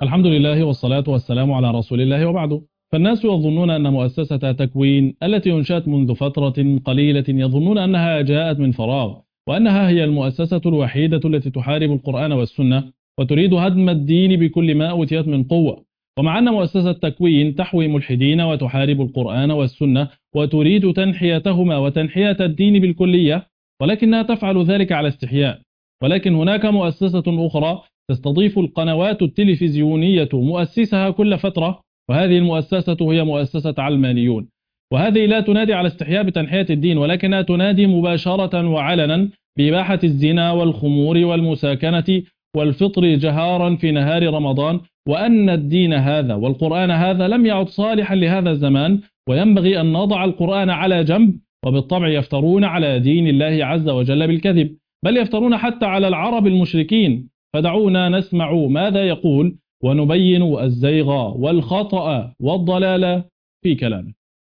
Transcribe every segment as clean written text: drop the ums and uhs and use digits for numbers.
الحمد لله والصلاة والسلام على رسول الله وبعد. فالناس يظنون أن مؤسسة تكوين التي أنشأت منذ فترة قليلة يظنون أنها جاءت من فراغ، وأنها هي المؤسسة الوحيدة التي تحارب القرآن والسنة وتريد هدم الدين بكل ما أوتيت من قوة. ومع أن مؤسسة تكوين تحوي ملحدين وتحارب القرآن والسنة وتريد تنحيتهما وتنحية الدين بالكلية، ولكنها تفعل ذلك على استحياء. ولكن هناك مؤسسة أخرى تستضيف القنوات التلفزيونية مؤسسها كل فترة، وهذه المؤسسة هي مؤسسة علمانيون. وهذه لا تنادي على استحياء بتنحية الدين، ولكنها تنادي مباشرة وعلنا بإباحة الزنا والخمور والمساكنة والفطر جهارا في نهار رمضان، وأن الدين هذا والقرآن هذا لم يعد صالحا لهذا الزمان، وينبغي أن نضع القرآن على جنب. وبالطبع يفترون على دين الله عز وجل بالكذب، بل يفترون حتى على العرب المشركين. فدعونا نسمع ماذا يقول ونبين الزيغ والخطأ والضلال في كلامه.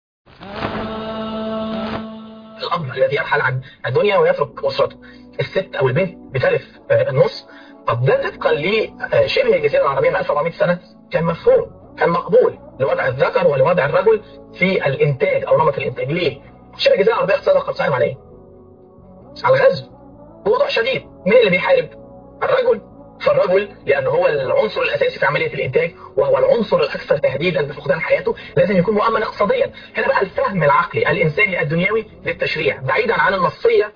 الأب الذي يرحل عن الدنيا ويترك أسرته، الست أو البنت بتلف النص. طب ده طبقا لشبه الجزيرة العربية من 1400 سنة كان مفهوم، كان مقبول لوضع الذكر ولوضع الرجل في الإنتاج أو نمط الإنتاج. ليه؟ شبه الجزيرة العربية اقتصادها قد قائم على إيه؟ على الغزو. بوضوح شديد، مين اللي بيحارب؟ الرجل. فالرجل لأنه هو العنصر الأساسي في عملية الإنتاج وهو العنصر الأكثر تهديدا بفقدان حياته، لازم يكون مؤمن اقتصاديا. هنا بقى الفهم العقلي الإنساني الدنيوي للتشريع بعيدا عن النصية.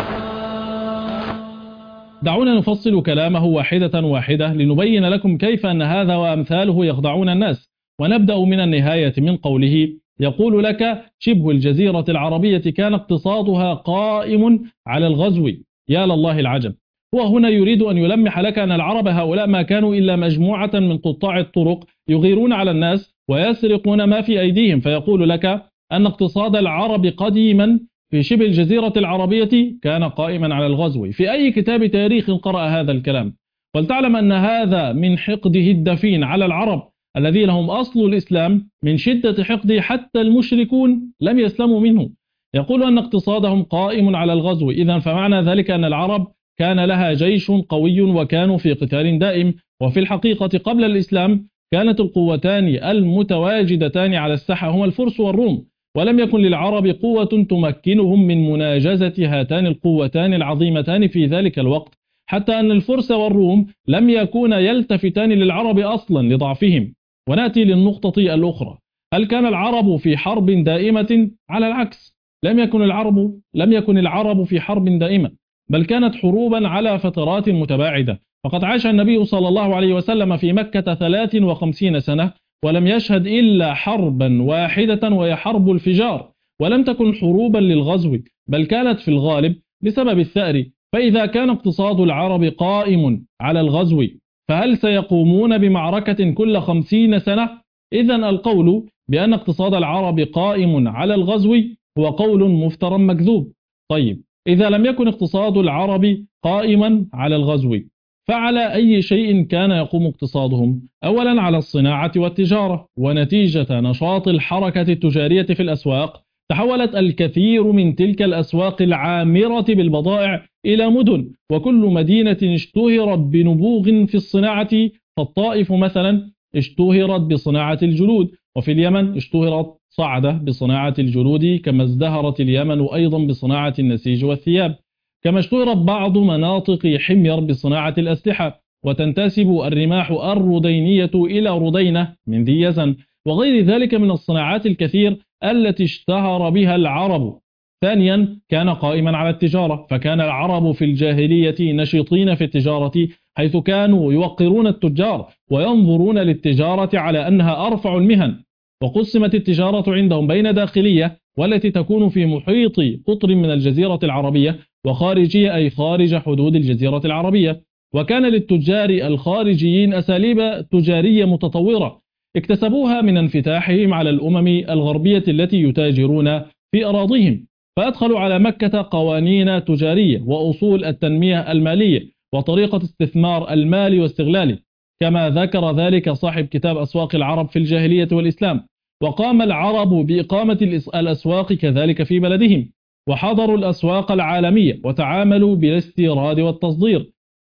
دعونا نفصل كلامه واحدة واحدة لنبين لكم كيف أن هذا وأمثاله يخدعون الناس. ونبدأ من النهاية من قوله: يقول لك شبه الجزيرة العربية كان اقتصادها قائم على الغزو. يا لله العجب. هو هنا يريد أن يلمح لك أن العرب هؤلاء ما كانوا إلا مجموعة من قطاع الطرق يغيرون على الناس ويسرقون ما في أيديهم، فيقول لك أن اقتصاد العرب قديما في شبه الجزيرة العربية كان قائما على الغزو. في أي كتاب تاريخ قرأ هذا الكلام؟ ولتعلم أن هذا من حقده الدفين على العرب الذي لهم أصل الإسلام. من شدة حقده حتى المشركون لم يسلموا منه. يقول أن اقتصادهم قائم على الغزو، إذن فمعنى ذلك أن العرب كان لها جيش قوي وكانوا في قتال دائم. وفي الحقيقة قبل الإسلام كانت القوتان المتواجدتان على الساحة هما الفرس والروم، ولم يكن للعرب قوة تمكنهم من مناجزة هاتان القوتان العظيمتان في ذلك الوقت، حتى أن الفرس والروم لم يكونا يلتفتان للعرب أصلا لضعفهم. ونأتي للنقطة الأخرى: هل كان العرب في حرب دائمة؟ على العكس، لم يكن العرب في حرب دائمة، بل كانت حروبا على فترات متباعدة. فقد عاش النبي صلى الله عليه وسلم في مكة 53 سنة ولم يشهد إلا حربا واحدة، وهي حرب الفجار، ولم تكن حروبا للغزو، بل كانت في الغالب بسبب الثأر. فإذا كان اقتصاد العرب قائم على الغزو، فهل سيقومون بمعركة كل 50 سنة؟ إذن القول بأن اقتصاد العرب قائم على الغزو هو قول مفترى مكذوب. طيب، إذا لم يكن اقتصاد العرب قائما على الغزو، فعلى أي شيء كان يقوم اقتصادهم؟ أولا على الصناعة والتجارة. ونتيجة نشاط الحركة التجارية في الأسواق تحولت الكثير من تلك الأسواق العامرة بالبضائع إلى مدن، وكل مدينة اشتهرت بنبوغ في الصناعة. فالطائف مثلا اشتهرت بصناعة الجلود، وفي اليمن اشتهرت صعدة بصناعة الجلود، كما ازدهرت اليمن أيضا بصناعة النسيج والثياب، كما اشتهرت بعض مناطق حمير بصناعة الأسلحة، وتنتسب الرماح الردينية إلى ردينة من ذي يزن، وغير ذلك من الصناعات الكثير التي اشتهر بها العرب. ثانيا كان قائما على التجارة، فكان العرب في الجاهلية نشيطين في التجارة، حيث كانوا يوقرون التجار وينظرون للتجارة على أنها أرفع المهن. وقسمت التجارة عندهم بين داخلية والتي تكون في محيط قطر من الجزيرة العربية، وخارجية أي خارج حدود الجزيرة العربية. وكان للتجار الخارجيين أساليب تجارية متطورة اكتسبوها من انفتاحهم على الأمم الغربية التي يتاجرون في أراضيهم، فأدخلوا على مكة قوانين تجارية وأصول التنمية المالية وطريقة استثمار المال واستغلاله، كما ذكر ذلك صاحب كتاب أسواق العرب في الجاهلية والإسلام. وقام العرب بإقامة الأسواق كذلك في بلدهم، وحضروا الأسواق العالمية وتعاملوا بالاستيراد والتصدير.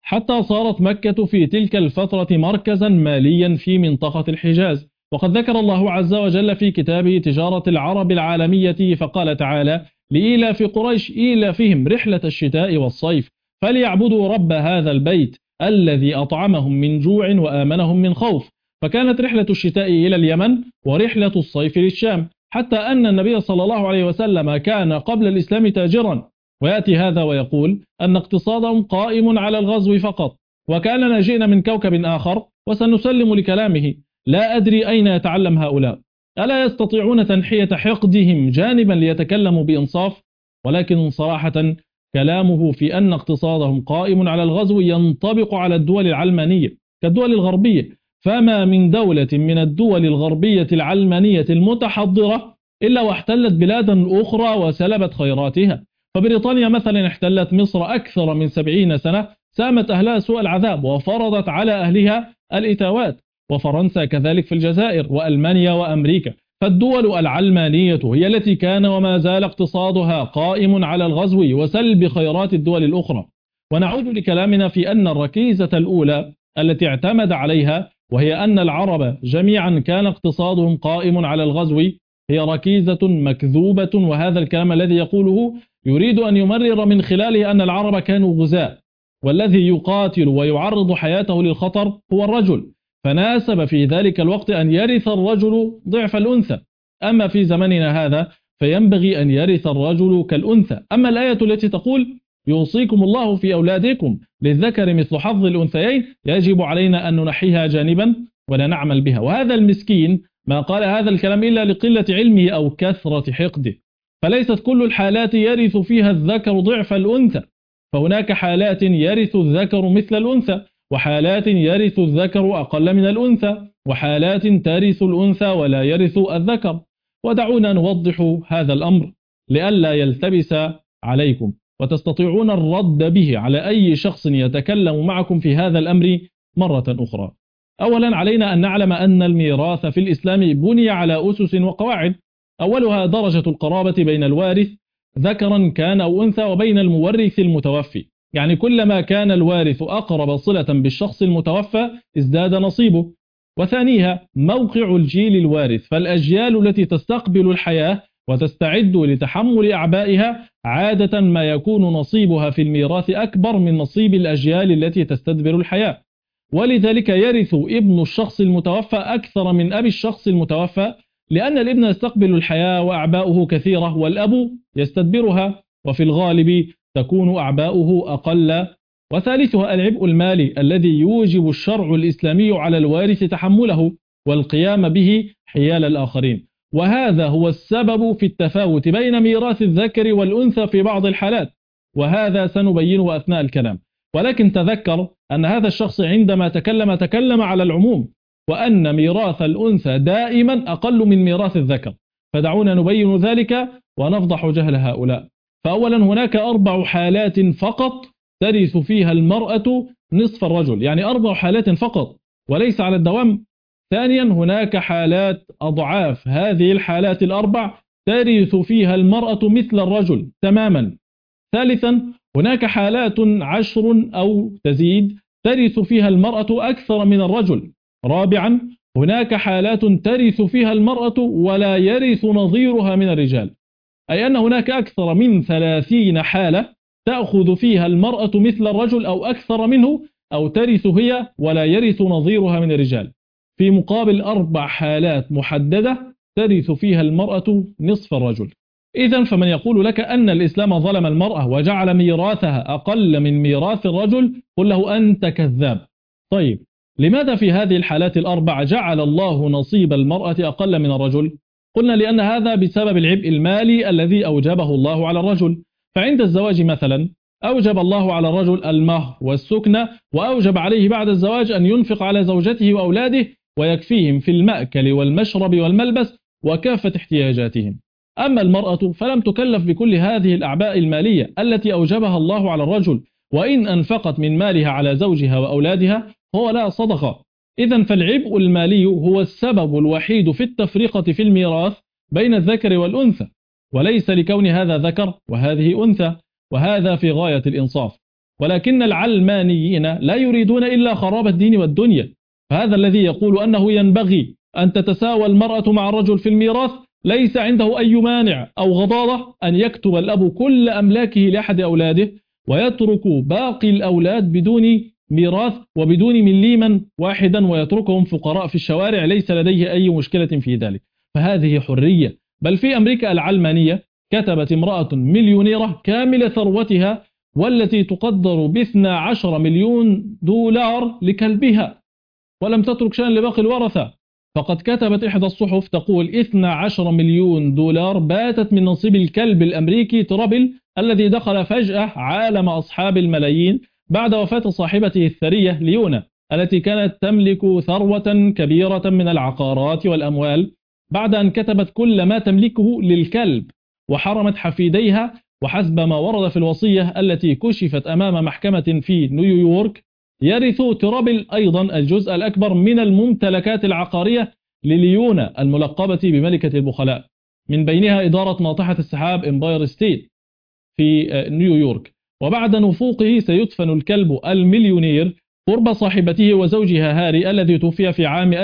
حتى صارت مكة في تلك الفترة مركزا ماليا في منطقة الحجاز. وقد ذكر الله عز وجل في كتابه تجارة العرب العالمية فقال تعالى: لإيلاف قريش إيلافهم رحلة الشتاء والصيف فليعبدوا رب هذا البيت الذي أطعمهم من جوع وآمنهم من خوف. فكانت رحلة الشتاء إلى اليمن ورحلة الصيف للشام، حتى أن النبي صلى الله عليه وسلم كان قبل الإسلام تاجرا، ويأتي هذا ويقول أن اقتصادهم قائم على الغزو فقط، وكأننا جئنا من كوكب آخر وسنسلم لكلامه. لا أدري أين يتعلم هؤلاء، ألا يستطيعون تنحية حقدهم جانبا ليتكلموا بإنصاف؟ ولكن صراحة كلامه في أن اقتصادهم قائم على الغزو ينطبق على الدول العلمانية كالدول الغربية، فما من دولة من الدول الغربية العلمانية المتحضرة إلا واحتلت بلادا أخرى وسلبت خيراتها. فبريطانيا مثلا احتلت مصر أكثر من 70 سنة، سامت أهلها سوء العذاب وفرضت على أهلها الإتاوات، وفرنسا كذلك في الجزائر، وألمانيا وأمريكا. فالدول العلمانية هي التي كان وما زال اقتصادها قائم على الغزو وسلب خيرات الدول الأخرى. ونعود لكلامنا في أن الركيزة الأولى التي اعتمد عليها، وهي أن العرب جميعا كان اقتصادهم قائم على الغزو، هي ركيزة مكذوبة. وهذا الكلام الذي يقوله يريد أن يمرر من خلاله أن العرب كانوا غزاة، والذي يقاتل ويعرض حياته للخطر هو الرجل، فناسب في ذلك الوقت أن يرث الرجل ضعف الأنثى. أما في زمننا هذا فينبغي أن يرث الرجل كالأنثى. أما الآية التي تقول يوصيكم الله في أولادكم للذكر مثل حظ الأنثيين، يجب علينا أن ننحيها جانبا ولا نعمل بها. وهذا المسكين ما قال هذا الكلام إلا لقلة علمه أو كثرة حقده. فليست كل الحالات يرث فيها الذكر ضعف الأنثى، فهناك حالات يرث الذكر مثل الأنثى، وحالات يرث الذكر أقل من الأنثى، وحالات ترث الأنثى ولا يرث الذكر. ودعونا نوضح هذا الأمر لئلا يلتبس عليكم، وتستطيعون الرد به على أي شخص يتكلم معكم في هذا الأمر مرة أخرى. أولا علينا أن نعلم أن الميراث في الإسلام بني على أسس وقواعد. أولها درجة القرابة بين الوارث ذكرا كان أو أنثى وبين المورث المتوفي، يعني كلما كان الوارث أقرب صلة بالشخص المتوفى ازداد نصيبه. وثانيها موقع الجيل الوارث، فالأجيال التي تستقبل الحياة وتستعد لتحمل أعبائها عادة ما يكون نصيبها في الميراث أكبر من نصيب الأجيال التي تستدبر الحياة، ولذلك يرث ابن الشخص المتوفى أكثر من أبي الشخص المتوفى، لأن الابن يستقبل الحياة وأعباؤه كثيرة والأب يستدبرها، وفي الغالب تكون أعباؤه أقل. وثالثها العبء المالي الذي يوجب الشرع الإسلامي على الوارث تحمله والقيام به حيال الآخرين، وهذا هو السبب في التفاوت بين ميراث الذكر والأنثى في بعض الحالات، وهذا سنبينه أثناء الكلام. ولكن تذكر أن هذا الشخص عندما تكلم على العموم، وأن ميراث الأنثى دائما أقل من ميراث الذكر، فدعونا نبين ذلك ونفضح جهل هؤلاء. فأولا هناك 4 حالات فقط ترث فيها المرأة نصف الرجل، يعني 4 حالات فقط وليس على الدوام. ثانيا هناك حالات أضعاف هذه الحالات ال4 ترث فيها المرأة مثل الرجل تماما. ثالثا هناك حالات 10 أو تزيد ترث فيها المرأة أكثر من الرجل. رابعا هناك حالات ترث فيها المرأة ولا يرث نظيرها من الرجال، أي أن هناك أكثر من 30 حالة تأخذ فيها المرأة مثل الرجل أو أكثر منه، أو ترث هي ولا يرث نظيرها من الرجال، في مقابل 4 حالات محددة ترث فيها المرأة نصف الرجل. إذن فمن يقول لك أن الإسلام ظلم المرأة وجعل ميراثها أقل من ميراث الرجل، قل له أنت كذاب. طيب لماذا في هذه الحالات ال4 جعل الله نصيب المرأة أقل من الرجل؟ قلنا لأن هذا بسبب العبء المالي الذي أوجبه الله على الرجل. فعند الزواج مثلا أوجب الله على الرجل المهر والسكنة، وأوجب عليه بعد الزواج أن ينفق على زوجته وأولاده ويكفيهم في المأكل والمشرب والملبس وكافة احتياجاتهم. أما المرأة فلم تكلف بكل هذه الأعباء المالية التي أوجبها الله على الرجل، وإن أنفقت من مالها على زوجها وأولادها هو لا صدقة. إذن فالعبء المالي هو السبب الوحيد في التفرقة في الميراث بين الذكر والأنثى، وليس لكون هذا ذكر وهذه أنثى، وهذا في غاية الإنصاف. ولكن العلمانيين لا يريدون إلا خراب الدين والدنيا. فهذا الذي يقول أنه ينبغي أن تتساوى المرأة مع الرجل في الميراث ليس عنده أي مانع أو غضاضة أن يكتب الأب كل أملاكه لأحد أولاده ويترك باقي الأولاد بدون ميراث وبدون مليما واحدا ويتركهم فقراء في الشوارع، ليس لديه أي مشكلة في ذلك. فهذه حرية. بل في أمريكا العلمانية كتبت امرأة مليونيرة كامل ثروتها والتي تقدر ب12 مليون دولار لكلبها، ولم تترك شيئا لباقي الورثة. فقد كتبت إحدى الصحف تقول 12 مليون دولار باتت من نصيب الكلب الأمريكي ترابل الذي دخل فجأة عالم أصحاب الملايين بعد وفاة صاحبته الثرية ليونا التي كانت تملك ثروة كبيرة من العقارات والأموال، بعد أن كتبت كل ما تملكه للكلب وحرمت حفيديها. وحسب ما ورد في الوصية التي كشفت أمام محكمة في نيويورك، يرث ترابل أيضا الجزء الأكبر من الممتلكات العقارية لليونا الملقبة بملكة البخلاء، من بينها إدارة ناطحة السحاب إمباير ستيت في نيويورك. وبعد نفوقه سيدفن الكلب المليونير قرب صاحبته وزوجها هاري الذي توفي في عام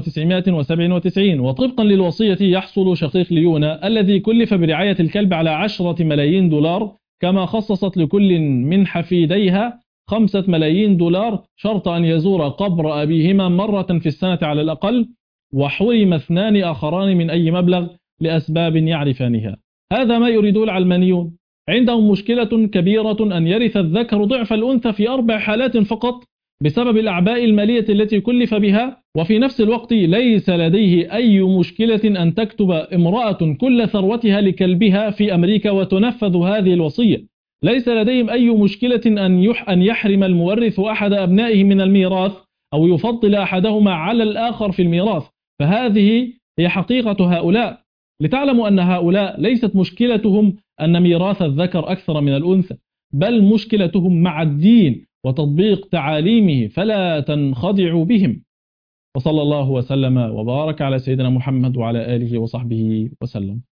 1997. وطبقا للوصية يحصل شقيق ليونا الذي كلف برعاية الكلب على 10 ملايين دولار، كما خصصت لكل من حفيديها 5 ملايين دولار شرط أن يزور قبر أبيهما مرة في السنة على الأقل، وحرم 2 آخران من أي مبلغ لأسباب يعرفانها. هذا ما يريده العلمانيون. عندهم مشكلة كبيرة أن يرث الذكر ضعف الأنثى في 4 حالات فقط بسبب الأعباء المالية التي كلف بها، وفي نفس الوقت ليس لديه أي مشكلة أن تكتب امرأة كل ثروتها لكلبها في أمريكا وتنفذ هذه الوصية. ليس لديهم أي مشكلة أن يحرم المورث أحد أبنائه من الميراث أو يفضل أحدهما على الآخر في الميراث. فهذه هي حقيقة هؤلاء. لتعلموا أن هؤلاء ليست مشكلتهم أن ميراث الذكر أكثر من الأنثى، بل مشكلتهم مع الدين وتطبيق تعاليمه، فلا تنخدعوا بهم. وصلى الله وسلم وبارك على سيدنا محمد وعلى آله وصحبه وسلم.